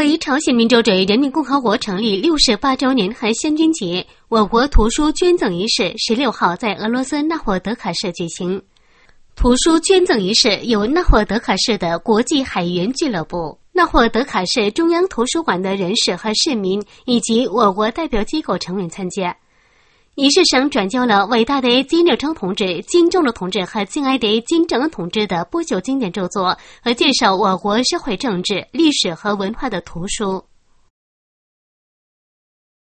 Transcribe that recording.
为朝鲜民主主义人民共和国成立68周年和建军节，我国图书捐赠仪式16号在俄罗斯纳霍德卡市举行。图书捐赠仪式由纳霍德卡市的国际海员俱乐部、纳霍德卡市中央图书馆的人士和市民以及我国代表机构成员参加。仪式上转交了伟大的金日成同志、金正日同志和敬爱的金正恩同志的不朽经典著作和介绍我国社会政治、历史和文化的图书。